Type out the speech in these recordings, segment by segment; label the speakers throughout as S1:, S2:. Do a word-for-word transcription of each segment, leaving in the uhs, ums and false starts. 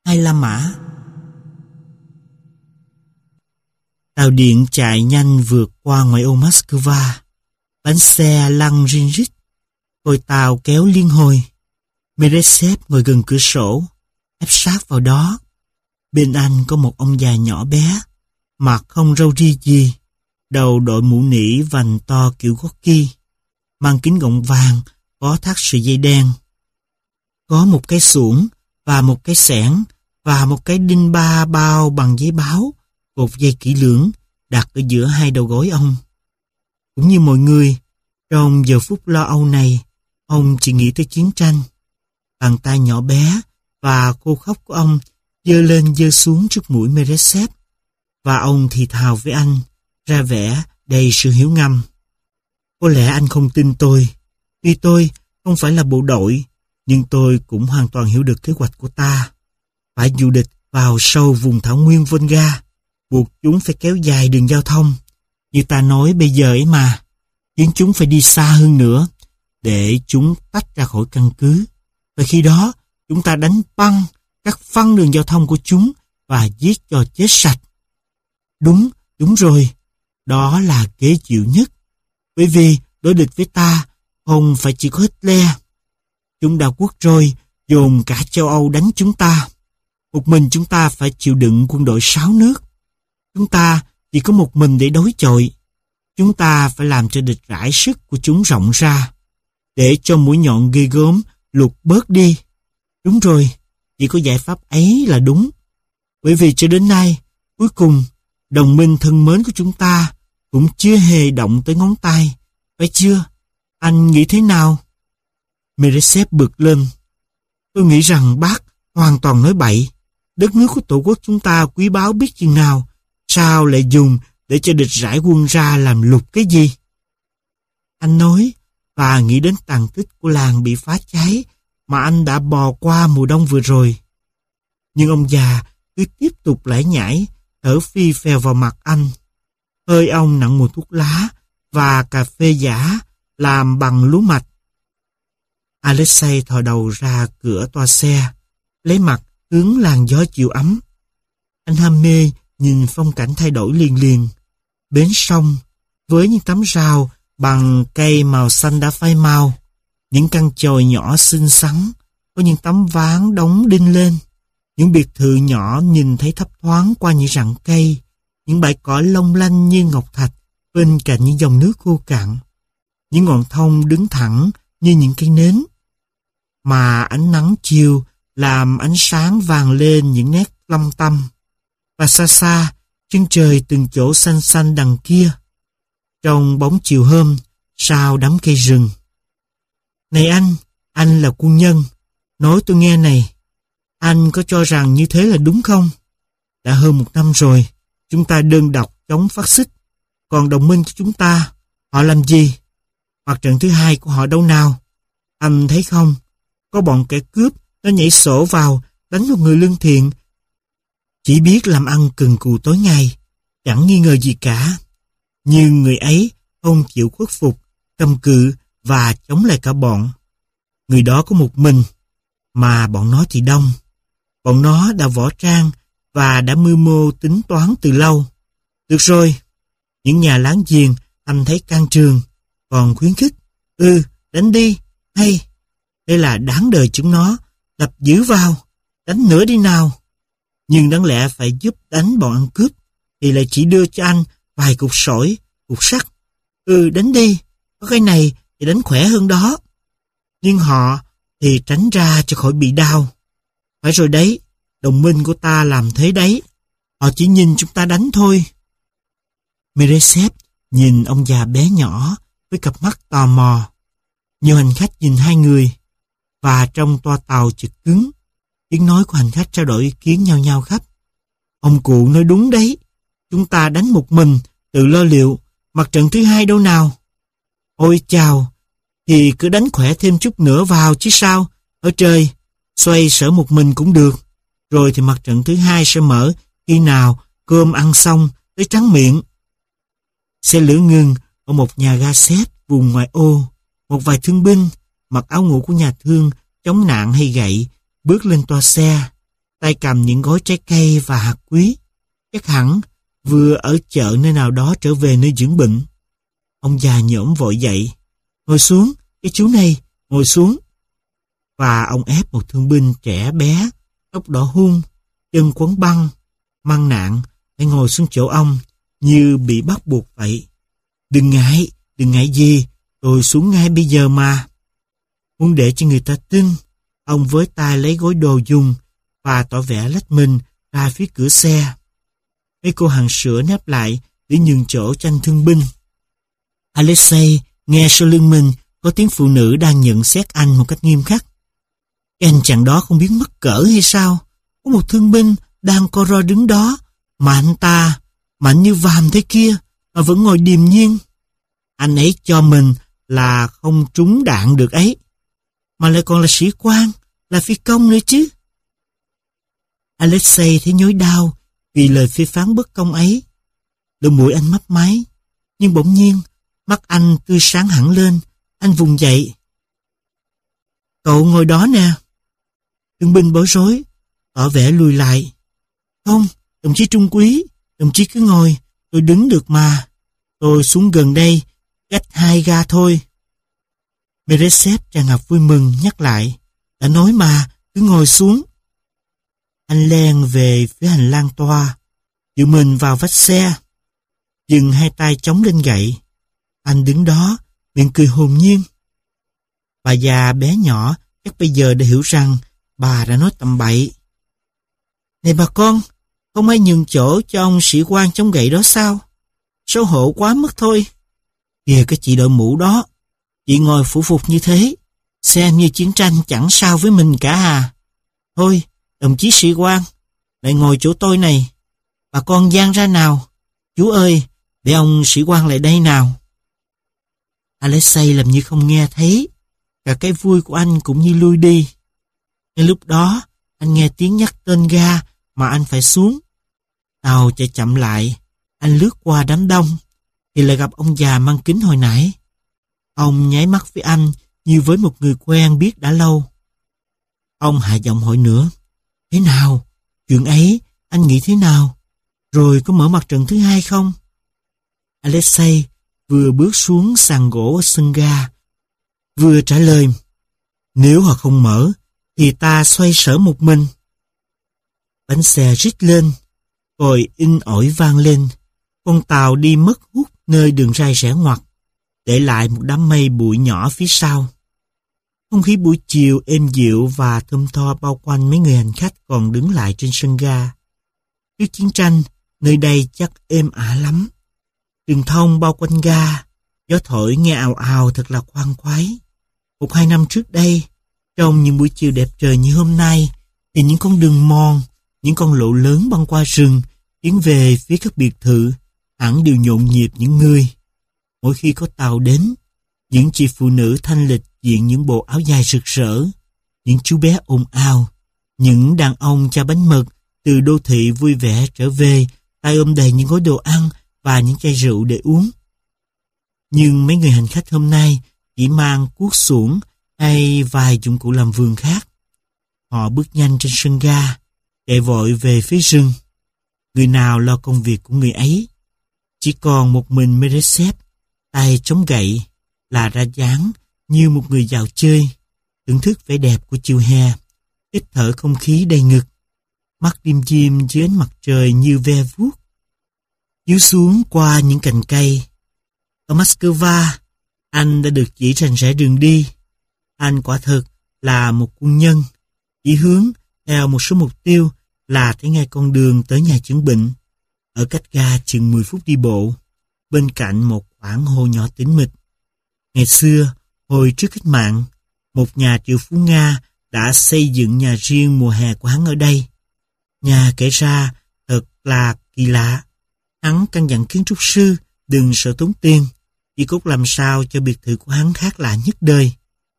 S1: hay La Mã. Tàu điện chạy nhanh vượt qua ngoại ô Moscow. Bánh xe lăn rin rít. Còi tàu kéo liên hồi. Meresev ngồi gần cửa sổ, ép sát vào đó. Bên anh có một ông già nhỏ bé, mặt không râu ria gì, đầu đội mũ nỉ vành to kiểu Gorky, mang kính gọng vàng, có thắt sợi dây đen. Có một cái xuồng và một cái xẻng và một cái đinh ba bao bằng giấy báo, cột dây kỹ lưỡng, đặt ở giữa hai đầu gối ông. Cũng như mọi người, trong giờ phút lo âu này, ông chỉ nghĩ tới chiến tranh. Bàn tay nhỏ bé và khô khốc của ông giơ lên giơ xuống trước mũi Meresev, và ông thì thào với anh, ra vẻ đầy sự hiểu ngầm. Có lẽ anh không tin tôi, vì tôi không phải là bộ đội, nhưng tôi cũng hoàn toàn hiểu được kế hoạch của ta. Phải dụ địch vào sâu vùng thảo nguyên Volga, buộc chúng phải kéo dài đường giao thông, như ta nói bây giờ ấy mà, khiến chúng phải đi xa hơn nữa, để chúng tách ra khỏi căn cứ. Và khi đó, chúng ta đánh băng, cắt phăng đường giao thông của chúng và giết cho chết sạch. Đúng, đúng rồi, đó là kế chịu nhất. Bởi vì đối địch với ta không phải chỉ có Hitler. Chúng đã quốc rồi, dồn cả châu Âu đánh chúng ta. Một mình chúng ta phải chịu đựng quân đội sáu nước. Chúng ta chỉ có một mình để đối chọi. Chúng ta phải làm cho địch rải sức của chúng rộng ra, để cho mũi nhọn ghê gớm lụt bớt đi. Đúng rồi, chỉ có giải pháp ấy là đúng. Bởi vì cho đến nay, cuối cùng, đồng minh thân mến của chúng ta cũng chưa hề động tới ngón tay. Phải chưa? Anh nghĩ thế nào? Meresev bực lên. Tôi nghĩ rằng bác hoàn toàn nói bậy. Đất nước của tổ quốc chúng ta quý báu biết chừng nào, sao lại dùng để cho địch rải quân ra làm lục cái gì? Anh nói và nghĩ đến tàn tích của làng bị phá cháy mà anh đã bò qua mùa đông vừa rồi. Nhưng ông già cứ tiếp tục lải nhải, thở phi phèo vào mặt anh. Hơi ông nặng mùi thuốc lá và cà phê giả làm bằng lúa mạch. Alexei thò đầu ra cửa toa xe, lấy mặt hướng làn gió chiều ấm. Anh ham mê nhìn phong cảnh thay đổi liền liền. Bến sông với những tấm rào bằng cây màu xanh đã phai màu, những căn chòi nhỏ xinh xắn, có những tấm ván đóng đinh lên, những biệt thự nhỏ nhìn thấy thấp thoáng qua những rặng cây, những bãi cỏ long lanh như ngọc thạch bên cạnh những dòng nước khô cạn, những ngọn thông đứng thẳng như những cây nến, mà ánh nắng chiều làm ánh sáng vàng lên những nét lăm tăm. Và xa xa, chân trời từng chỗ xanh xanh đằng kia, trong bóng chiều hôm, sau đám cây rừng. Này anh, anh là quân nhân, nói tôi nghe này, anh có cho rằng như thế là đúng không? Đã hơn một năm rồi, chúng ta đơn độc chống phát xít, còn đồng minh của chúng ta, họ làm gì? Mặt trận thứ hai của họ đâu nào? Anh thấy không, có bọn kẻ cướp, nó nhảy sổ vào, đánh một người lương thiện, chỉ biết làm ăn cần cù tối ngày, chẳng nghi ngờ gì cả. Nhưng người ấy không chịu khuất phục, cầm cự và chống lại cả bọn. Người đó có một mình, mà bọn nó thì đông. Bọn nó đã võ trang và đã mưu mô tính toán từ lâu. Được rồi, những nhà láng giềng anh thấy can trường, còn khuyến khích. Ừ, đánh đi, hay. Đây là đáng đời chúng nó, lập giữ vào, đánh nữa đi nào. Nhưng đáng lẽ phải giúp đánh bọn ăn cướp, thì lại chỉ đưa cho anh vài cục sỏi, cục sắt. Ừ, đánh đi, có cái này thì đánh khỏe hơn đó. Nhưng họ thì tránh ra cho khỏi bị đau. Phải rồi đấy, đồng minh của ta làm thế đấy. Họ chỉ nhìn chúng ta đánh thôi. Meresev nhìn ông già bé nhỏ với cặp mắt tò mò. Nhiều hành khách nhìn hai người, và trong toa tàu chực cứng, tiếng nói của hành khách trao đổi ý kiến nhau nhau khắp. Ông cụ nói đúng đấy, chúng ta đánh một mình, tự lo liệu, mặt trận thứ hai đâu nào. Ôi chào, thì cứ đánh khỏe thêm chút nữa vào chứ sao. Ở trời, xoay sở một mình cũng được. Rồi thì mặt trận thứ hai sẽ mở khi nào cơm ăn xong tới trắng miệng. Xe lửa ngừng ở một nhà ga xét vùng ngoại ô. Một vài thương binh mặc áo ngủ của nhà thương chống nạn hay gậy bước lên toa xe. tay cầm những gói trái cây và hạt quý. Chắc hẳn vừa ở chợ nơi nào đó trở về nơi dưỡng bệnh. Ông già nhổm vội dậy. Ngồi xuống, cái chú này, ngồi xuống. Và ông ép một thương binh trẻ bé, tóc đỏ hun, chân quấn băng, mang nạn, phải ngồi xuống chỗ ông, như bị bắt buộc vậy. Đừng ngại, đừng ngại gì, tôi xuống ngay bây giờ mà. Muốn để cho người ta tin, ông với tay lấy gói đồ dùng và tỏ vẻ lách mình ra phía cửa xe. Mấy cô hàng sữa nép lại để nhường chỗ cho anh thương binh. Alexei nghe sau lưng mình có tiếng phụ nữ đang nhận xét anh một cách nghiêm khắc. Cái anh chàng đó không biết mắc cỡ hay sao? Có một thương binh đang co ro đứng đó, mà anh ta mạnh như vàm thế kia mà vẫn ngồi điềm nhiên. Anh ấy cho mình là không trúng đạn được ấy, mà lại còn là sĩ quan, là phi công nữa chứ. Alexei thấy nhói đau vì lời phê phán bất công ấy. Đôi mũi anh mấp máy, nhưng bỗng nhiên mắt anh tươi sáng hẳn lên. Anh vùng dậy. Cậu ngồi đó nè. Thương binh bối rối, tỏ vẻ lùi lại. Không, đồng chí trung quý, đồng chí cứ ngồi, tôi đứng được mà. Tôi xuống gần đây, cách hai ga thôi. Meresev tràn ngập vui mừng nhắc lại. Đã nói mà, cứ ngồi xuống. Anh len về phía hành lang toa, tự mình vào vách xe, dừng hai tay chống lên gậy. Anh đứng đó, miệng cười hồn nhiên. Bà già bé nhỏ chắc bây giờ đã hiểu rằng bà đã nói tầm bậy. Này bà con, không ai nhường chỗ cho ông sĩ quan chống gậy đó sao? Xấu hổ quá mất thôi. Kìa cái chị đội mũ đó, chị ngồi phủ phục như thế, xem như chiến tranh chẳng sao với mình cả à. Thôi, đồng chí sĩ quan, lại ngồi chỗ tôi này. Bà con giang ra nào. Chú ơi, để ông sĩ quan lại đây nào. Alexei làm như không nghe thấy. Cả cái vui của anh cũng như lui đi. Ngay lúc đó, anh nghe tiếng nhắc tên ga mà anh phải xuống. Tàu chạy chậm lại. Anh lướt qua đám đông, thì lại gặp ông già mang kính hồi nãy. Ông nháy mắt với anh như với một người quen biết đã lâu. Ông hạ giọng hỏi nữa. Thế nào? Chuyện ấy, anh nghĩ thế nào? Rồi có mở mặt trận thứ hai không? Alexei vừa bước xuống sàn gỗ ở sân ga, vừa trả lời. Nếu họ không mở, thì ta xoay sở một mình. Bánh xe rít lên, còi in ỏi vang lên. Con tàu đi mất hút nơi đường ray rẽ ngoặt, để lại một đám mây bụi nhỏ phía sau. Không khí buổi chiều êm dịu và thơm tho bao quanh mấy người hành khách còn đứng lại trên sân ga. Trước chiến tranh, nơi đây chắc êm ả lắm. Đường thông bao quanh ga, gió thổi nghe ào ào thật là khoan khoái. Một hai năm trước đây, trong những buổi chiều đẹp trời như hôm nay, thì những con đường mòn, những con lộ lớn băng qua rừng, tiến về phía các biệt thự, hẳn đều nhộn nhịp những người. Mỗi khi có tàu đến, những chị phụ nữ thanh lịch diện những bộ áo dài rực rỡ, những chú bé ồn ào, những đàn ông cha bánh mật từ đô thị vui vẻ trở về, tay ôm đầy những gói đồ ăn và những chai rượu để uống. Nhưng mấy người hành khách hôm nay chỉ mang cuốc xuồng hay vài dụng cụ làm vườn khác. Họ bước nhanh trên sân ga, chạy vội về phía rừng. Người nào lo công việc của người ấy. Chỉ còn một mình Meresev, tay chống gậy, là ra dáng như một người dạo chơi, thưởng thức vẻ đẹp của chiều hè, hít thở không khí đầy ngực, mắt lim dim dưới ánh mặt trời như ve vuốt. Chiếu xuống qua những cành cây. Ở Moscow, anh đã được chỉ rành rẽ đường đi. Anh quả thực là một quân nhân, chỉ hướng theo một số mục tiêu là thấy ngay con đường tới nhà chữa bệnh, ở cách ga chừng mười phút đi bộ, bên cạnh một khoảng hồ nhỏ tĩnh mịch. Ngày xưa, hồi trước cách mạng, một nhà triệu phú Nga đã xây dựng nhà riêng mùa hè của hắn ở đây. Nhà kể ra thật là kỳ lạ. Hắn căn dặn kiến trúc sư đừng sợ tốn tiền, chỉ cốt làm sao cho biệt thự của hắn khác lạ nhất đời.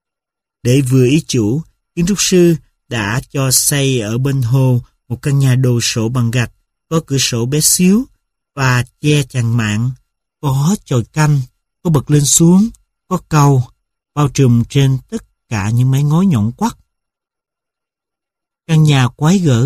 S1: Để vừa ý chủ, kiến trúc sư đã cho xây ở bên hồ một căn nhà đồ sộ bằng gạch, có cửa sổ bé xíu và che chắn mạng, có chòi canh, có bật lên xuống, có cầu, bao trùm trên tất cả những mái ngói nhọn quắt. Căn nhà quái gở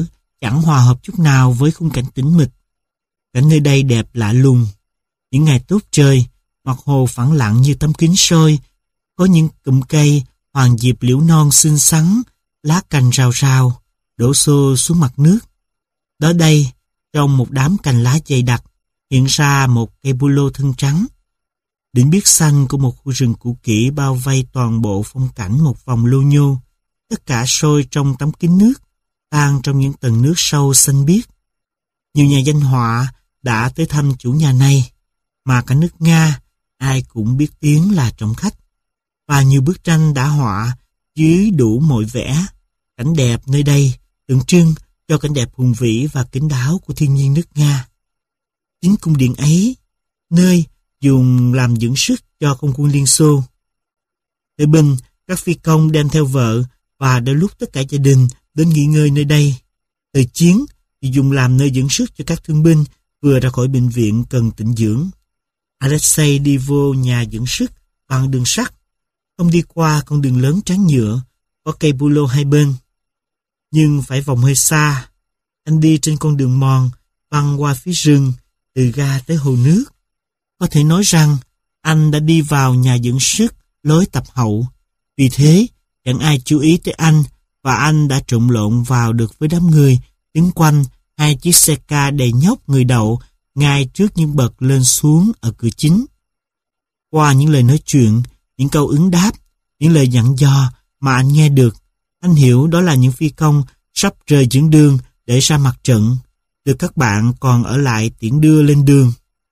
S1: chẳng hòa hợp chút nào với khung cảnh tĩnh mịch. Cảnh nơi đây đẹp lạ lùng. Những ngày tốt trời, mặt hồ phẳng lặng như tấm kính soi, có những cụm cây hoàng diệp liễu non xinh xắn, lá cành rào rào, đổ xô xuống mặt nước. Đó đây, trong một đám cành lá dày đặc, hiện ra một cây bu lô thân trắng. Đỉnh biếc xanh của một khu rừng cũ kỹ bao vây toàn bộ phong cảnh một vòng lô nhô, tất cả sôi trong tấm kính nước, tan trong những tầng nước sâu xanh biếc. Nhiều nhà danh họa đã tới thăm chủ nhà này, mà cả nước Nga ai cũng biết tiếng là trọng khách. Và nhiều bức tranh đã họa dưới đủ mọi vẻ. Cảnh đẹp nơi đây tượng trưng cho cảnh đẹp hùng vĩ và kín đáo của thiên nhiên nước Nga. Chính cung điện ấy, nơi dùng làm dưỡng sức cho không quân Liên Xô. Thời bình, các phi công đem theo vợ và đôi lúc tất cả gia đình đến nghỉ ngơi nơi đây. Thời chiến thì dùng làm nơi dưỡng sức cho các thương binh vừa ra khỏi bệnh viện cần tĩnh dưỡng. Alexei đi vô nhà dưỡng sức bằng đường sắt, không đi qua con đường lớn trắng nhựa, có cây bu lô hai bên. Nhưng phải vòng hơi xa, anh đi trên con đường mòn, băng qua phía rừng, từ ga tới hồ nước. Có thể nói rằng, anh đã đi vào nhà dưỡng sức lối tập hậu. Vì thế, chẳng ai chú ý tới anh, và anh đã trộn lộn vào được với đám người, đứng quanh hai chiếc xe ca đầy nhóc người đậu, ngay trước những bậc lên xuống ở cửa chính. Qua những lời nói chuyện, những câu ứng đáp, những lời dặn dò mà anh nghe được, anh hiểu đó là những phi công sắp rời dưỡng đường để ra mặt trận, được các bạn còn ở lại tiễn đưa lên đường.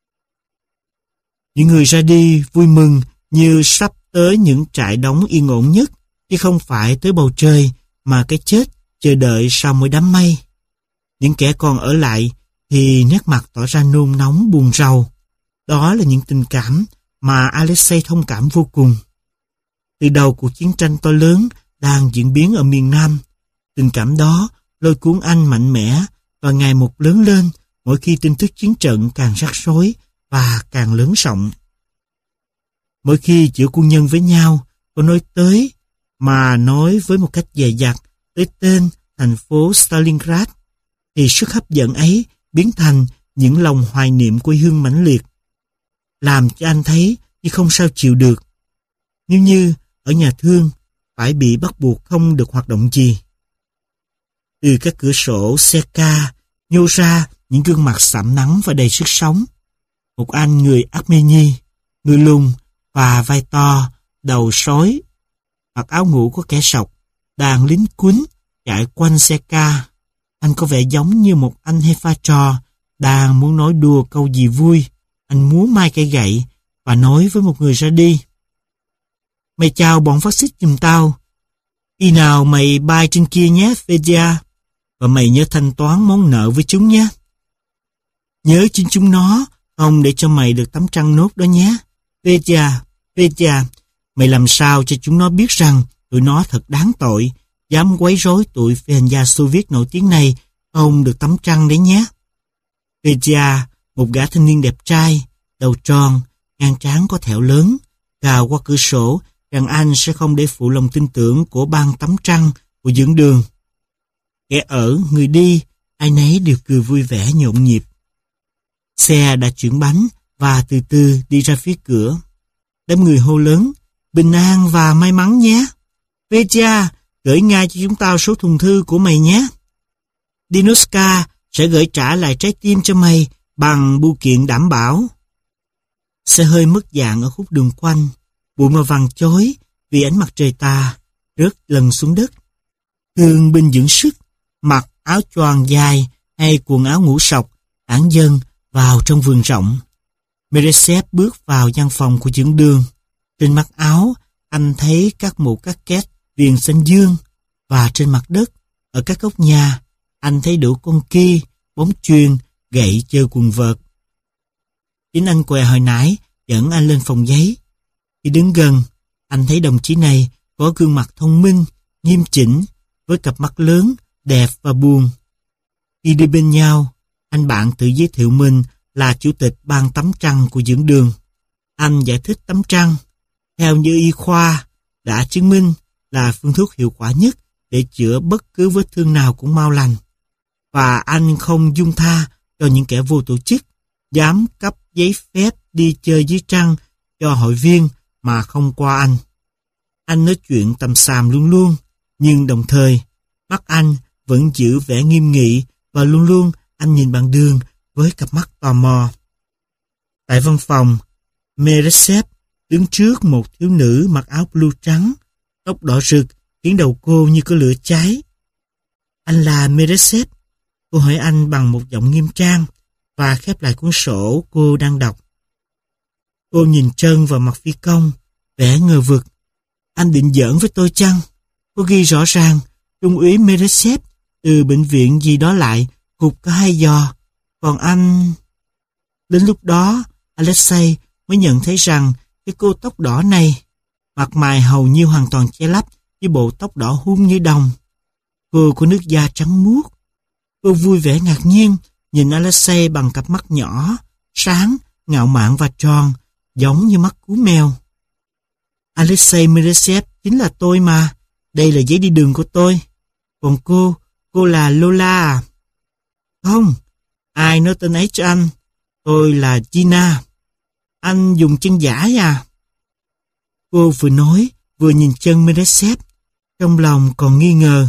S1: Những người ra đi vui mừng như sắp tới những trại đóng yên ổn nhất, chứ không phải tới bầu trời mà cái chết chờ đợi sau mỗi đám mây. Những kẻ còn ở lại thì nét mặt tỏ ra nôn nóng buồn rầu. Đó là những tình cảm mà Alexei thông cảm vô cùng. Từ đầu cuộc chiến tranh to lớn đang diễn biến ở miền Nam, tình cảm đó lôi cuốn anh mạnh mẽ và ngày một lớn lên mỗi khi tin tức chiến trận càng rắc rối và càng lớn rộng. Mỗi khi giữa quân nhân với nhau có nói tới, mà nói với một cách dè dặt tới tên thành phố Stalingrad, thì sức hấp dẫn ấy biến thành những lòng hoài niệm quê hương mãnh liệt, làm cho anh thấy như không sao chịu được. Nếu như ở nhà thương phải bị bắt buộc không được hoạt động gì. Từ các cửa sổ xe ca nhô ra những gương mặt sạm nắng và đầy sức sống. Một anh người Armenia, người lùn và vai to, đầu sói, mặc áo ngủ có kẻ sọc, đàn lính quýnh chạy quanh xe ca. Anh có vẻ giống như một anh hay pha trò, đang muốn nói đùa câu gì vui. Anh múa mai cây gậy và nói với một người ra đi: "Mày chào bọn phát xít giùm tao. Khi nào mày bay trên kia nhé, Fedya. Và mày nhớ thanh toán món nợ với chúng nhé. Nhớ chính chúng nó, không để cho mày được tấm trăng nốt đó nhé. Fedya, Fedya, mày làm sao cho chúng nó biết rằng tụi nó thật đáng tội, dám quấy rối tụi phi hành gia Xô Viết nổi tiếng này, không được tấm trăng đấy nhé." Fedya, một gã thanh niên đẹp trai, đầu tròn, ngang trán có thẹo lớn, gào qua cửa sổ rằng anh sẽ không để phụ lòng tin tưởng của ban tấm trăng của dưỡng đường. Kẻ ở, người đi, ai nấy đều cười vui vẻ nhộn nhịp. Xe đã chuyển bánh và từ từ đi ra phía cửa. Đám người hô lớn: "Bình an và may mắn nhé. Fedya, gửi ngay cho chúng tao số thùng thư của mày nhé. Dinoska sẽ gửi trả lại trái tim cho mày bằng bưu kiện đảm bảo." Xe hơi mất dạng ở khúc đường quanh, bụi màu vàng chói vì ánh mặt trời tà rớt lần xuống đất. Thương binh dưỡng sức, mặc áo choàng dài hay quần áo ngủ sọc, tản dần vào trong vườn rộng. Meresev bước vào gian phòng của dưỡng đường. Trên mặc áo, anh thấy các mũ cắt két viền xanh dương, và trên mặt đất, ở các góc nhà, anh thấy đủ con ki, bóng chuyền, gậy chơi quần vợt. Chính anh què hồi nãy dẫn anh lên phòng giấy. Khi đứng gần, anh thấy đồng chí này có gương mặt thông minh, nghiêm chỉnh, với cặp mắt lớn, đẹp và buồn. Khi đi bên nhau, anh bạn tự giới thiệu mình là chủ tịch ban tấm trăng của dưỡng đường. Anh giải thích tấm trăng, theo như y khoa, đã chứng minh là phương thuốc hiệu quả nhất để chữa bất cứ vết thương nào cũng mau lành. và anh không dung tha cho những kẻ vô tổ chức dám cấp giấy phép đi chơi dưới trăng cho hội viên mà không qua anh. Anh nói chuyện tầm xàm luôn luôn, nhưng đồng thời mắt anh vẫn giữ vẻ nghiêm nghị và luôn luôn anh nhìn bạn đường với cặp mắt tò mò. Tại văn phòng, Meresep đứng trước một thiếu nữ mặc áo blue trắng, tóc đỏ rực khiến đầu cô như có lửa cháy. Anh là Meresep? Cô hỏi anh bằng một giọng nghiêm trang và khép lại cuốn sổ cô đang đọc. Cô nhìn trân vào mặt phi công, vẻ ngờ vực. Anh định giỡn với tôi chăng? Cô ghi rõ ràng Trung úy Meresep từ bệnh viện gì đó lại, hụt có hai giò. Còn anh... Đến lúc đó, Alexei mới nhận thấy rằng cái cô tóc đỏ này, mặt mày hầu như hoàn toàn che lấp với bộ tóc đỏ hun như đồng. Cô có nước da trắng muốt. Cô vui vẻ ngạc nhiên nhìn Alexei bằng cặp mắt nhỏ, sáng, ngạo mạn và tròn, giống như mắt cú mèo. Alexei Meresep chính là tôi mà. Đây là giấy đi đường của tôi. Còn cô, cô là Lola à? Không, ai nói tên ấy cho anh? Tôi là Gina. Anh dùng chân giả à? Cô vừa nói, vừa nhìn chân Meresep, trong lòng còn nghi ngờ.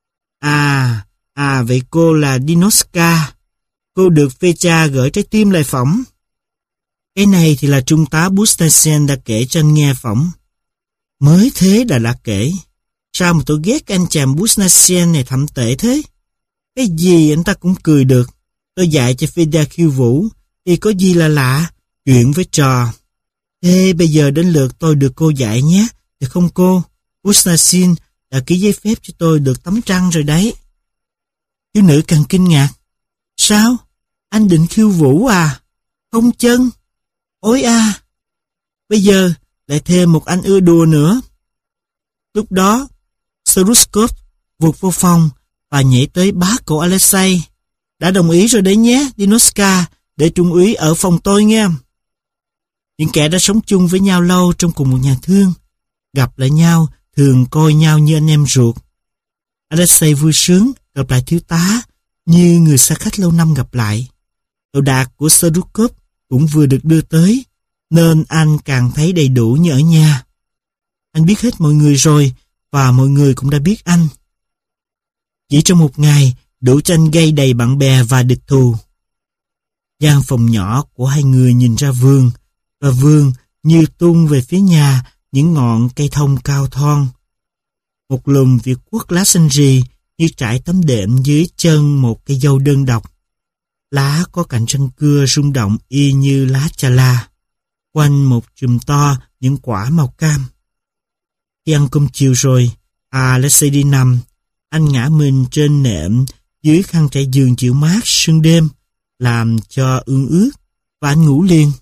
S1: À, à vậy cô là Dinoska. Cô được Fecha gửi trái tim lại phỏng. Cái này thì là trung tá Busnasian đã kể cho anh nghe phỏng. Mới thế đã đã kể. Sao mà tôi ghét anh chàng Busnasian này thậm tệ thế? Cái gì anh ta cũng cười được. Tôi dạy cho Feda khiêu vũ, thì có gì là lạ, chuyện với trò. Thế bây giờ đến lượt tôi được cô dạy nhé, được không cô? Busnasian đã ký giấy phép cho tôi được tấm trăng rồi đấy. Thiếu nữ càng kinh ngạc. Sao? Anh định khiêu vũ à? Không chân? Ôi à! Bây giờ lại thêm một anh ưa đùa nữa. Lúc đó, Seruskov vụt vô phòng và nhảy tới bá cổ Alexei. Đã đồng ý rồi đấy nhé, Dinoska, để trung úy ở phòng tôi nghe. Những kẻ đã sống chung với nhau lâu trong cùng một nhà thương, gặp lại nhau thường coi nhau như anh em ruột. Alexei vui sướng gặp lại thiếu tá như người xa khách lâu năm gặp lại. Đồ đạc của Seruskov cũng vừa được đưa tới, nên anh càng thấy đầy đủ như ở nhà. Anh biết hết mọi người rồi, và mọi người cũng đã biết anh. Chỉ trong một ngày, đủ cho anh gây đầy bạn bè và địch thù. Gian phòng nhỏ của hai người nhìn ra vườn, và vườn như tung về phía nhà những ngọn cây thông cao thon. Một lùm Việt Quốc lá xanh rì như trải tấm đệm dưới chân một cây dâu đơn độc. Lá có cạnh răng cưa rung động y như lá chà la. Quanh một chùm to những quả màu cam. Khi ăn cơm chiều rồi, Alexei đi nằm. Anh ngã mình trên nệm dưới khăn trải giường chịu mát sương đêm, làm cho ương ướt, và anh ngủ liền.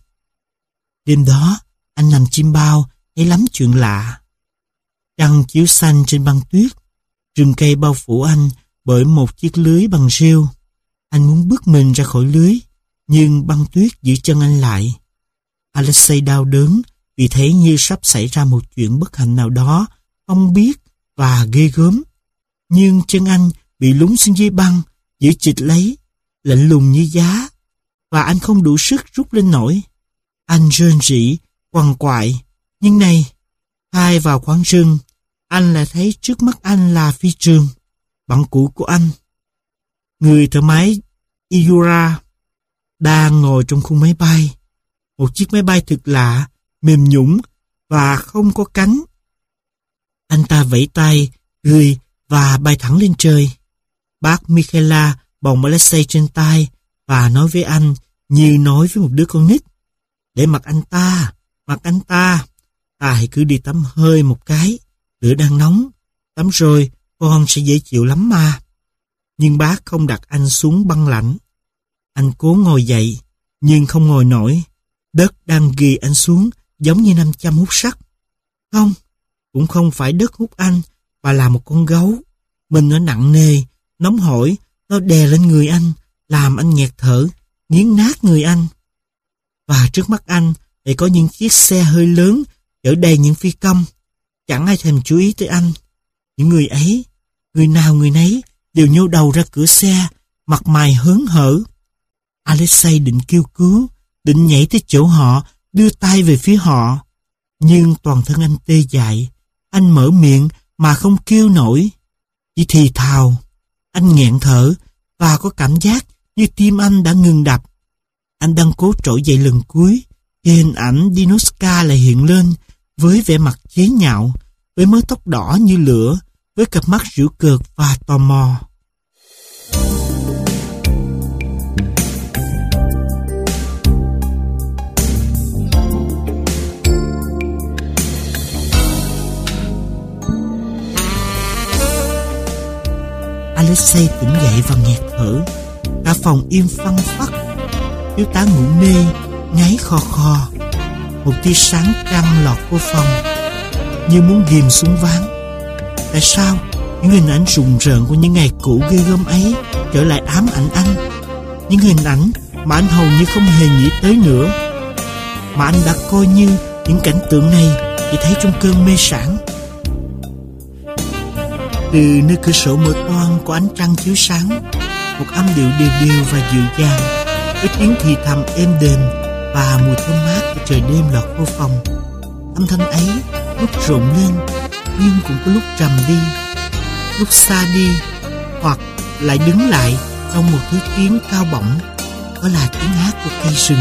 S1: Đêm đó, anh nằm chim bao, thấy lắm chuyện lạ. Trăng chiếu xanh trên băng tuyết, rừng cây bao phủ anh bởi một chiếc lưới bằng rêu. Anh muốn bước mình ra khỏi lưới, nhưng băng tuyết giữ chân anh lại. Alexei đau đớn vì thấy như sắp xảy ra một chuyện bất hạnh nào đó, không biết và ghê gớm. Nhưng chân anh bị lún xuống dưới băng, giữ chịch lấy, lạnh lùng như giá, và anh không đủ sức rút lên nổi. Anh rên rỉ, quằn quại, nhưng này, hai vào khoảng rừng, anh lại thấy trước mắt anh là phi trường, bạn cũ của anh. Người thợ máy Iura đang ngồi trong khung máy bay, một chiếc máy bay thực lạ, mềm nhũn và không có cánh. Anh ta vẫy tay, cười và bay thẳng lên trời. Bác Mikhaila bồng Alexei trên tay và nói với anh như nói với một đứa con nít. Để mặc anh ta, mặc anh ta, ta hãy cứ đi tắm hơi một cái, lửa đang nóng, tắm rồi con sẽ dễ chịu lắm mà. Nhưng bác không đặt anh xuống băng lạnh. Anh cố ngồi dậy, nhưng không ngồi nổi. Đất đang ghì anh xuống giống như nam châm hút sắt. Không, cũng không phải đất hút anh, mà là một con gấu. Mình nó nặng nề, nóng hổi, nó đè lên người anh, làm anh nghẹt thở, nghiến nát người anh. Và trước mắt anh lại có những chiếc xe hơi lớn chở đầy những phi công. Chẳng ai thèm chú ý tới anh. Những người ấy, người nào người nấy đều nhô đầu ra cửa xe mặt mày hớn hở. Alexei định kêu cứu, định nhảy tới chỗ họ, đưa tay về phía họ. Nhưng toàn thân anh tê dại, anh mở miệng mà không kêu nổi. Chỉ thì thào, anh nghẹn thở và có cảm giác như tim anh đã ngừng đập. Anh đang cố trỗi dậy lần cuối, thì hình ảnh Dinoska lại hiện lên với vẻ mặt chế nhạo, với mớ tóc đỏ như lửa, với cặp mắt giễu cợt và tò mò. Alexei tỉnh dậy và nghẹt thở. Cả phòng im phăng phắc. Thiếu tá ngủ mê, ngáy kho kho. Một tia sáng trăng lọt vô phòng, như muốn ghim xuống ván. Tại sao những hình ảnh rùng rợn của những ngày cũ ghê gớm ấy trở lại ám ảnh anh? Những hình ảnh mà anh hầu như không hề nghĩ tới nữa, mà anh đã coi như những cảnh tượng này chỉ thấy trong cơn mê sảng. Từ nơi cửa sổ mở toang có ánh trăng chiếu sáng, một âm điệu đều đều và dịu dàng, với tiếng thì thầm êm đềm và mùi thơm mát của trời đêm lọt vô phòng. Âm thanh ấy lúc rộn lên, nhưng cũng có lúc trầm đi, lúc xa đi, hoặc lại đứng lại trong một thứ tiếng cao bổng, đó là tiếng hát của cây rừng.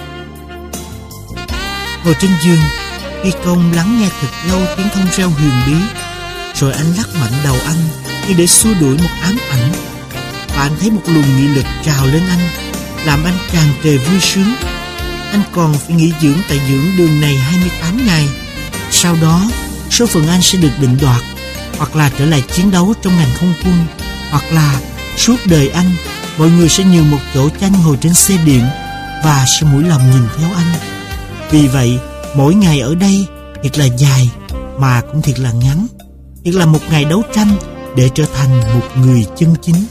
S1: Ngồi trên giường, phi công lắng nghe thật lâu tiếng thông reo huyền bí, rồi anh lắc mạnh đầu anh như để xua đuổi một ám ảnh. Và anh thấy một luồng nghị lực trào lên anh, làm anh tràn trề vui sướng. Anh còn phải nghỉ dưỡng tại dưỡng đường này hai mươi tám ngày. Sau đó, số phận anh sẽ được định đoạt, hoặc là trở lại chiến đấu trong ngành không quân, hoặc là suốt đời anh, mọi người sẽ nhường một chỗ cho anh ngồi trên xe điện và sẽ mũi lòng nhìn theo anh. Vì vậy, mỗi ngày ở đây thiệt là dài mà cũng thiệt là ngắn, thiệt là một ngày đấu tranh để trở thành một người chân chính.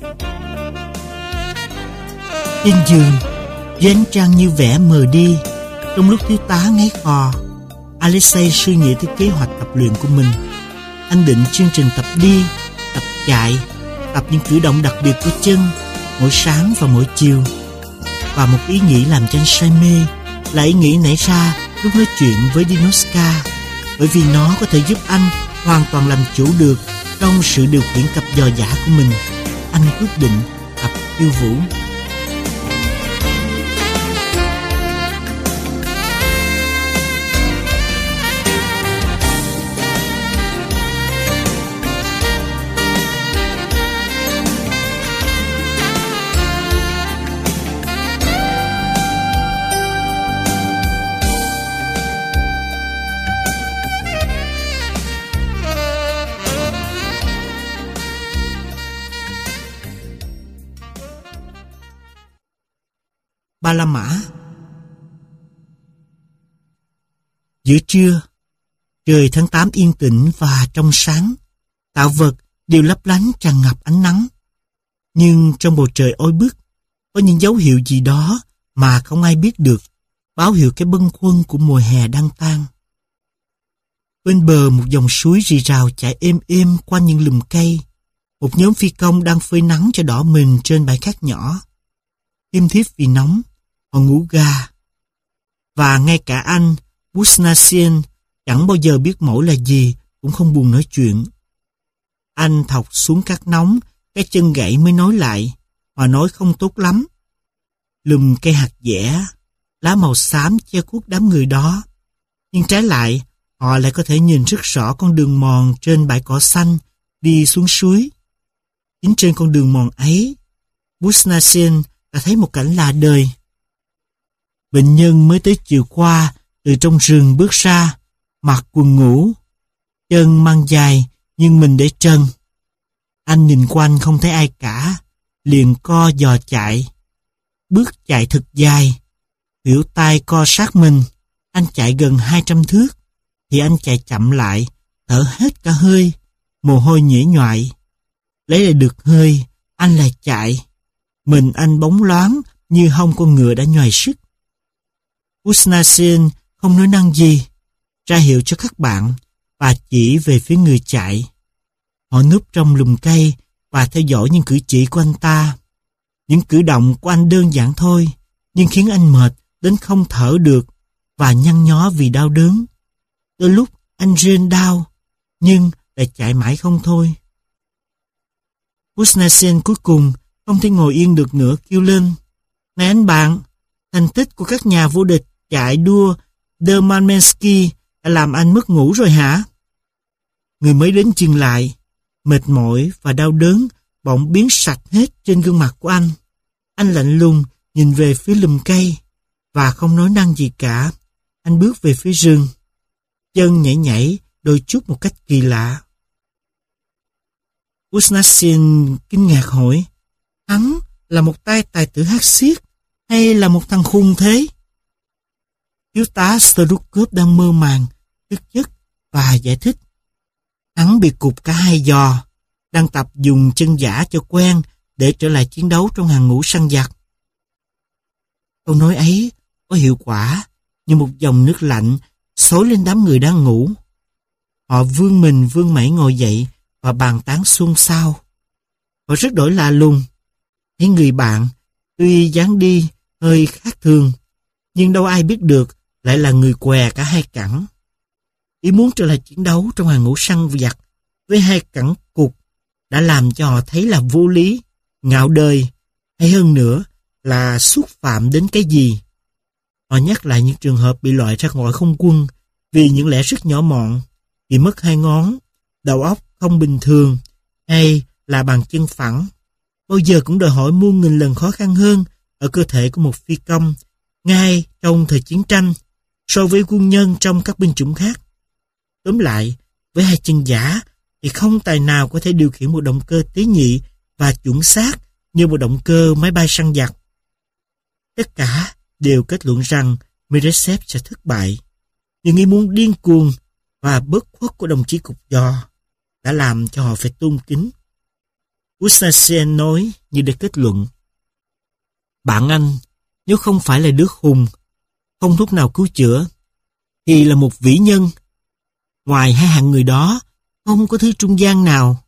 S1: Trên giường, dưới ánh trăng như vẻ mờ đi, trong lúc thiếu tá ngáy khò, Alexei suy nghĩ tới kế hoạch tập luyện của mình. Anh định chương trình tập đi, tập chạy, tập những cử động đặc biệt của chân, mỗi sáng và mỗi chiều. Và một ý nghĩ làm cho anh say mê là ý nghĩ nảy ra lúc nói chuyện với Dinoska, bởi vì nó có thể giúp anh hoàn toàn làm chủ được trong sự điều khiển cặp giò giả của mình. Anh quyết định tập khiêu vũ. Ba La Mã. Giữa trưa, trời tháng tám yên tĩnh và trong sáng, tạo vật đều lấp lánh tràn ngập ánh nắng. Nhưng trong bầu trời oi bức, có những dấu hiệu gì đó mà không ai biết được, báo hiệu cái bâng khuâng của mùa hè đang tan. Bên bờ một dòng suối rì rào chảy êm êm qua những lùm cây. Một nhóm phi công đang phơi nắng cho đỏ mình trên bãi cát nhỏ. Thiêm thiếp vì nóng, họ ngủ gà. Và ngay cả anh, Busnasien, chẳng bao giờ biết mỏi là gì, cũng không buồn nói chuyện. Anh thọc xuống cát nóng, cái chân gãy mới nói lại, mà nói không tốt lắm. Lùm cây hạt dẻ, lá màu xám che khuất đám người đó. Nhưng trái lại, họ lại có thể nhìn rất rõ con đường mòn trên bãi cỏ xanh đi xuống suối. Chính trên con đường mòn ấy, Busnasien đã thấy một cảnh lạ đời. Bệnh nhân mới tới chiều qua từ trong rừng bước ra, mặc quần ngủ, chân mang dài nhưng mình để trần. Anh nhìn quanh không thấy ai cả, liền co giò chạy. Bước chạy thật dài, khuỷu tay co sát mình. Anh chạy gần hai trăm thước, thì anh chạy chậm lại, thở hết cả hơi, mồ hôi nhễ nhoại. Lấy lại được hơi, anh lại chạy. Mình anh bóng loáng như hông con ngựa đã nhoài sức. Busnasien không nói năng gì, ra hiệu cho các bạn và chỉ về phía người chạy. Họ núp trong lùm cây và theo dõi những cử chỉ của anh ta. Những cử động của anh đơn giản thôi, nhưng khiến anh mệt đến không thở được và nhăn nhó vì đau đớn. Đôi lúc anh rên đau, nhưng lại chạy mãi không thôi. Kuznetsov cuối cùng không thể ngồi yên được nữa, kêu lên: "Này anh bạn, thành tích của các nhà vô địch chạy đua Dermanensky đã làm anh mất ngủ rồi hả?" Người mới đến dừng lại, mệt mỏi và đau đớn bỗng biến sạch hết trên gương mặt của anh. Anh lạnh lùng nhìn về phía lùm cây và không nói năng gì cả. Anh bước về phía rừng, chân nhảy nhảy đôi chút một cách kỳ lạ. Kuznetsov kinh ngạc hỏi: "Hắn là một tay tài tử hát xiếc hay là một thằng khùng thế?" Thiếu tá Sterukov đang mơ màng, tức giấc và giải thích: "Hắn bị cụt cả hai giò, đang tập dùng chân giả cho quen để trở lại chiến đấu trong hàng ngũ săn giặc." Câu nói ấy có hiệu quả như một dòng nước lạnh xối lên đám người đang ngủ. Họ vươn mình vươn mẩy ngồi dậy và bàn tán xôn xao. Họ rất đổi lạ lùng. Thấy người bạn tuy dáng đi hơi khác thường, nhưng đâu ai biết được lại là người què cả hai cẳng. Ý muốn trở lại chiến đấu trong hàng ngũ săn giặc với hai cẳng cụt đã làm cho họ thấy là vô lý, ngạo đời, hay hơn nữa là xúc phạm đến cái gì. Họ nhắc lại những trường hợp bị loại ra ngoài không quân vì những lẽ rất nhỏ mọn, bị mất hai ngón, đầu óc không bình thường, hay là bàn chân phẳng. Bao giờ cũng đòi hỏi muôn nghìn lần khó khăn hơn ở cơ thể của một phi công ngay trong thời chiến tranh so với quân nhân trong các binh chủng khác. Tóm lại, với hai chân giả thì không tài nào có thể điều khiển một động cơ tế nhị và chuẩn xác như một động cơ máy bay săn giặc. Tất cả đều kết luận rằng Meresev sẽ thất bại. Nhưng ý muốn điên cuồng và bất khuất của đồng chí cục giò đã làm cho họ phải tôn kính. Kuznetsov nói như để kết luận: "Bạn anh, nếu không phải là đứa khùng, không thuốc nào cứu chữa, thì là một vĩ nhân. Ngoài hai hạng người đó, không có thứ trung gian nào."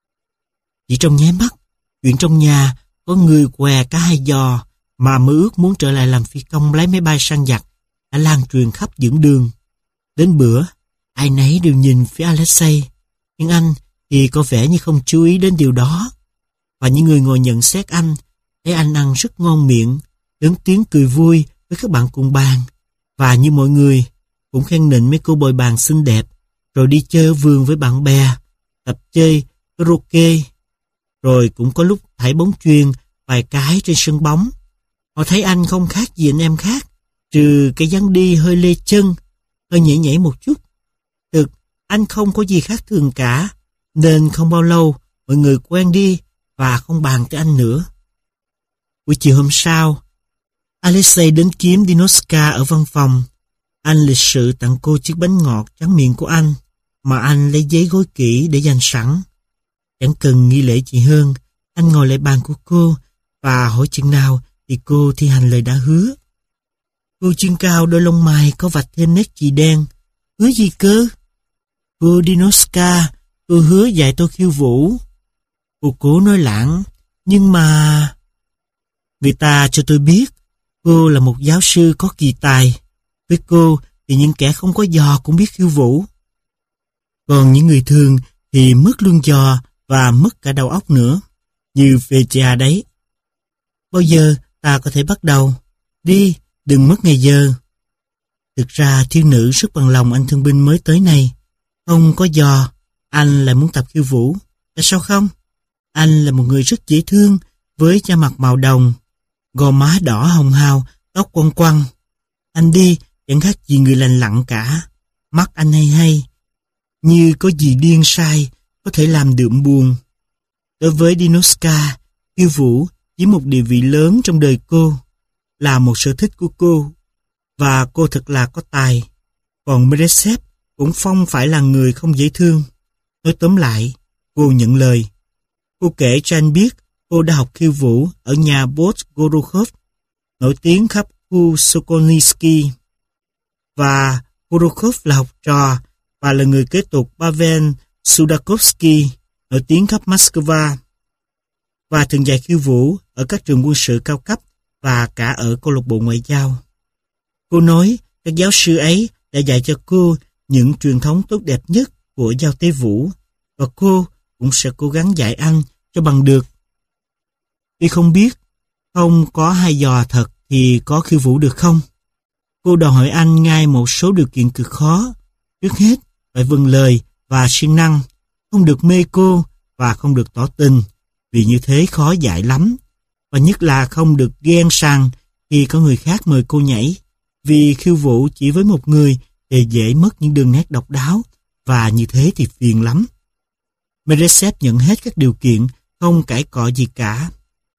S1: Chỉ trong nháy mắt, chuyện trong nhà có người què cả hai giò mà mơ ước muốn trở lại làm phi công lái máy bay săn giặc đã lan truyền khắp dưỡng đường. Đến bữa, ai nấy đều nhìn phía Alexei, nhưng anh thì có vẻ như không chú ý đến điều đó. Và những người ngồi nhận xét anh thấy anh ăn rất ngon miệng, lớn tiếng cười vui với các bạn cùng bàn, và như mọi người cũng khen nịnh mấy cô bồi bàn xinh đẹp, rồi đi chơi ở vườn với bạn bè, tập chơi karaoke, rồi cũng có lúc thảy bóng chuyền vài cái trên sân bóng. Họ thấy anh không khác gì anh em khác, trừ cái dáng đi hơi lê chân, hơi nhảy nhảy một chút. Thực, anh không có gì khác thường cả, nên không bao lâu mọi người quen đi và không bàn tới anh nữa. Buổi chiều hôm sau, Alexei đến kiếm Dinoska ở văn phòng. Anh lịch sự tặng cô chiếc bánh ngọt tráng miệng của anh, mà anh lấy giấy gói kỹ để dành sẵn. Chẳng cần nghi lễ gì hơn, anh ngồi lại bàn của cô và hỏi chừng nào thì cô thi hành lời đã hứa. Cô chân cao đôi lông mày có vạch thêm nét chì đen. Hứa gì cơ? Cô Dinoska, tôi hứa dạy tôi khiêu vũ. Cô cố nói lãng, nhưng mà... Người ta cho tôi biết, cô là một giáo sư có kỳ tài. Với cô thì những kẻ không có giò cũng biết khiêu vũ. Còn những người thường thì mất luôn giò và mất cả đầu óc nữa, như về cha đấy. Bao giờ ta có thể bắt đầu? Đi, đừng mất ngày giờ. Thực ra thiếu nữ rất bằng lòng anh thương binh mới tới này. Không có giò, anh lại muốn tập khiêu vũ. Tại sao không? Anh là một người rất dễ thương, với da mặt màu đồng, gò má đỏ hồng hào, tóc quăn quăn. Anh đi chẳng khác gì người lành lặn cả. Mắt anh hay hay, như có gì điên sai, có thể làm đượm buồn. Đối với Dinoska, khiêu vũ chiếm một địa vị lớn trong đời cô, là một sở thích của cô, và cô thật là có tài. Còn Meresev cũng không phải là người không dễ thương. Nói tóm lại, cô nhận lời. Cô kể cho anh biết cô đã học khiêu vũ ở nhà Bot Gorokhov, nổi tiếng khắp khu Sokolnitsky. Và Gorokhov là học trò và là người kế tục Pavel Sudakovsky, nổi tiếng khắp Moscow. và thường dạy khiêu vũ ở các trường quân sự cao cấp và cả ở câu lạc bộ ngoại giao. Cô nói các giáo sư ấy đã dạy cho cô những truyền thống tốt đẹp nhất của giao tế vũ, và cô cũng sẽ cố gắng dạy anh cho bằng được. Tuy không biết không có hai giò thật thì có khiêu vũ được không? Cô đòi hỏi anh ngay một số điều kiện cực khó. Trước hết, phải vâng lời và siêng năng, không được mê cô và không được tỏ tình, vì như thế khó dạy lắm. Và nhất là không được ghen sàng khi có người khác mời cô nhảy, vì khiêu vũ chỉ với một người thì dễ mất những đường nét độc đáo, và như thế thì phiền lắm. Meresev nhận hết các điều kiện, không cãi cọ gì cả.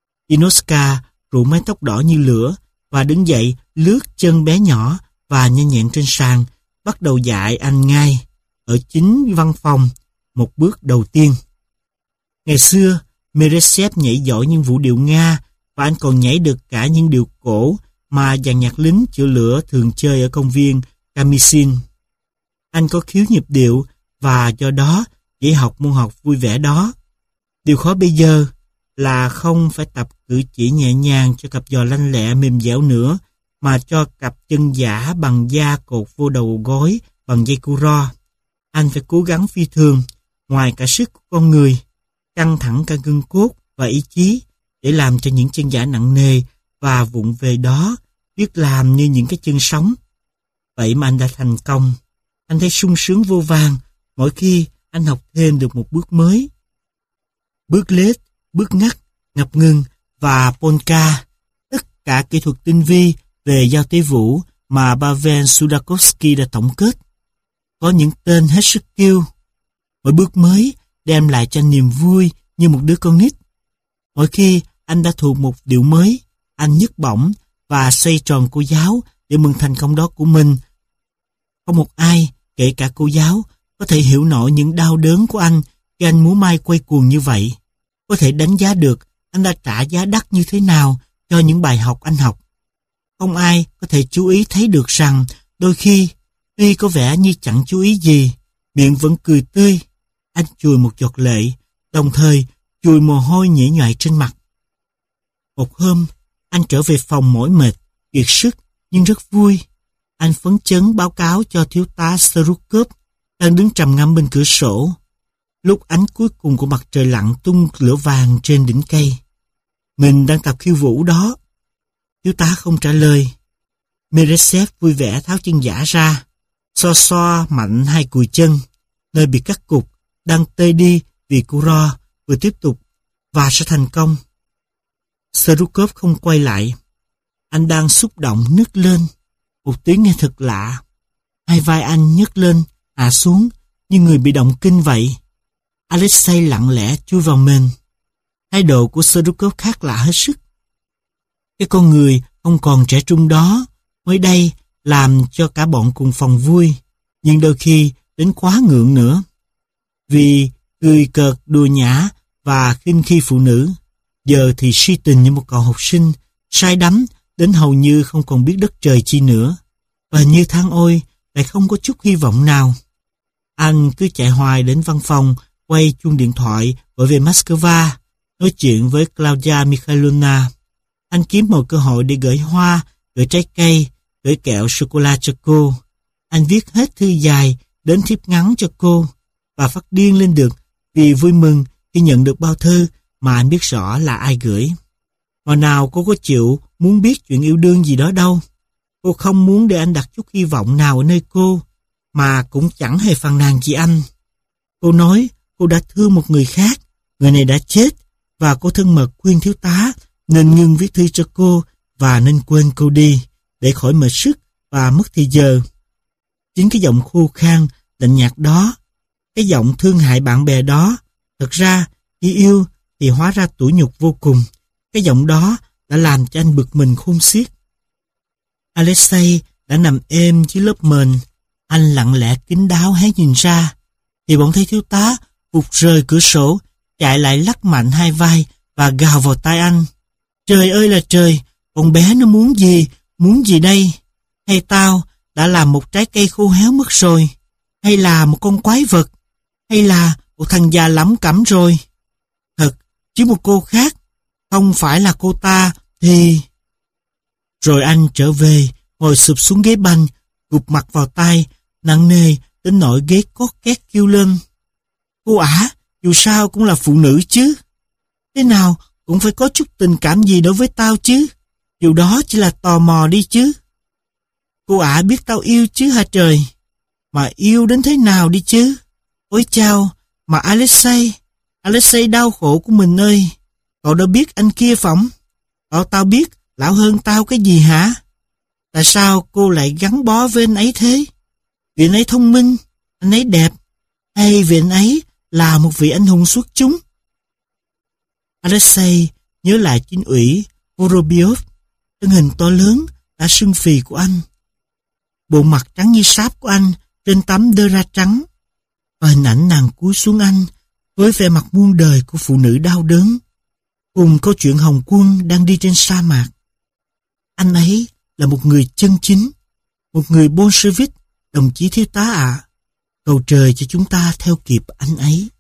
S1: Inoska rủ mái tóc đỏ như lửa và đứng dậy lướt chân bé nhỏ và nhanh nhẹn trên sàn, bắt đầu dạy anh ngay ở chính văn phòng, một bước đầu tiên. Ngày xưa, Meresev nhảy giỏi những vũ điệu Nga, và anh còn nhảy được cả những điệu cổ mà dàn nhạc lính chữa lửa thường chơi ở công viên Kamisin. Anh có khiếu nhịp điệu và do đó dễ học môn học vui vẻ đó. Điều khó bây giờ là không phải tập cử chỉ nhẹ nhàng cho cặp giò lanh lẹ mềm dẻo nữa, mà cho cặp chân giả bằng da cột vô đầu gối bằng dây cu ro. Anh phải cố gắng phi thường, ngoài cả sức của con người, căng thẳng cả gân cốt và ý chí để làm cho những chân giả nặng nề và vụng về đó biết làm như những cái chân sống. Vậy mà anh đã thành công. Anh thấy sung sướng vô vàn mỗi khi anh học thêm được một bước mới. Bước lết, bước ngắt, ngập ngừng và polka, tất cả kỹ thuật tinh vi về giao tế vũ mà Pavel Sudakovsky đã tổng kết. Có những tên hết sức kêu. Mỗi bước mới đem lại cho anh niềm vui như một đứa con nít. Mỗi khi anh đã thuộc một điệu mới, anh nhấc bổng và xoay tròn cô giáo để mừng thành công đó của mình. Không một ai, kể cả cô giáo, có thể hiểu nổi những đau đớn của anh khi anh múa may quay cuồng như vậy. Có thể đánh giá được anh đã trả giá đắt như thế nào cho những bài học anh học. Không ai có thể chú ý thấy được rằng đôi khi, tuy có vẻ như chẳng chú ý gì, miệng vẫn cười tươi. Anh chùi một giọt lệ, đồng thời chùi mồ hôi nhễ nhại trên mặt. Một hôm, anh trở về phòng mỏi mệt, kiệt sức nhưng rất vui. Anh phấn chấn báo cáo cho thiếu tá Srukov đang đứng trầm ngâm bên cửa sổ. Lúc ánh cuối cùng của mặt trời lặn tung lửa vàng trên đỉnh cây. Mình đang tập khiêu vũ đó. Thiếu tá không trả lời. Meresev vui vẻ tháo chân giả ra, xoa xoa mạnh hai cùi chân, nơi bị cắt cụt, đang tê đi vì cu ro vừa tiếp tục và sẽ thành công. Srukov không quay lại. Anh đang xúc động nức lên. Một tiếng nghe thật lạ. Hai vai anh nhấc lên, hạ xuống như người bị động kinh vậy. Alexei lặng lẽ chui vào mền. Thái độ của Srukov khác lạ hết sức. Cái con người không còn trẻ trung đó mới đây làm cho cả bọn cùng phòng vui, nhưng đôi khi đến quá ngượng nữa. Vì cười cợt đùa nhã và khinh khi phụ nữ, giờ thì si tình như một cậu học sinh, say đắm đến hầu như không còn biết đất trời chi nữa, và như than ôi lại không có chút hy vọng nào. Anh cứ chạy hoài đến văn phòng, quay chuông điện thoại gọi về Moscow, nói chuyện với Claudia Mikhailovna. Anh kiếm một cơ hội để gửi hoa, gửi trái cây, gửi kẹo sô-cô-la cho cô. Anh viết hết thư dài đến thiếp ngắn cho cô và phát điên lên được vì vui mừng khi nhận được bao thư mà anh biết rõ là ai gửi. Hồi nào cô có chịu muốn biết chuyện yêu đương gì đó đâu. Cô không muốn để anh đặt chút hy vọng nào ở nơi cô, mà cũng chẳng hề phàn nàn gì anh. Cô nói cô đã thương một người khác, người này đã chết, và cô thân mật khuyên thiếu tá nên ngưng viết thư cho cô và nên quên cô đi, để khỏi mệt sức và mất thời giờ. Chính cái giọng khô khan, lạnh nhạt đó, cái giọng thương hại bạn bè đó, thật ra khi yêu thì hóa ra tủi nhục vô cùng. Cái giọng đó đã làm cho anh bực mình khôn xiết. Alexei đã nằm êm dưới lớp mền. Anh lặng lẽ kín đáo hé nhìn ra, thì bỗng thấy thiếu tá vụt rời cửa sổ, chạy lại lắc mạnh hai vai và gào vào tai anh. Trời ơi là trời, con bé nó muốn gì, muốn gì đây? Hay tao đã làm một trái cây khô héo mất rồi? Hay là một con quái vật? Hay là một thằng già lắm cẩm rồi? Thật, chứ một cô khác không phải là cô ta, thì... Rồi anh trở về, ngồi sụp xuống ghế banh, gục mặt vào tay, nặng nề đến nỗi ghế cót két kêu lên. Cô ả, dù sao cũng là phụ nữ chứ. Thế nào cũng phải có chút tình cảm gì đối với tao chứ. Điều đó chỉ là tò mò đi chứ. Cô ả biết tao yêu chứ hả trời. Mà yêu đến thế nào đi chứ. Ôi chao, mà Alexei, Alexei đau khổ của mình ơi. Cậu đã biết anh kia phỏng. Cậu tao biết lão hơn tao cái gì hả? Tại sao cô lại gắn bó với anh ấy thế? Vì anh ấy thông minh, anh ấy đẹp, hay vì anh ấy là một vị anh hùng xuất chúng? Alexei nhớ lại chính ủy Vorobyov, thân hình to lớn đã sưng phì của anh, bộ mặt trắng như sáp của anh trên tấm đơ ra trắng, và hình ảnh nàng cúi xuống anh với vẻ mặt muôn đời của phụ nữ đau đớn, cùng câu chuyện Hồng Quân đang đi trên sa mạc. Anh ấy là một người chân chính, một người Bolshevik, đồng chí thiếu tá ạ. À. Cầu trời cho chúng ta theo kịp anh ấy.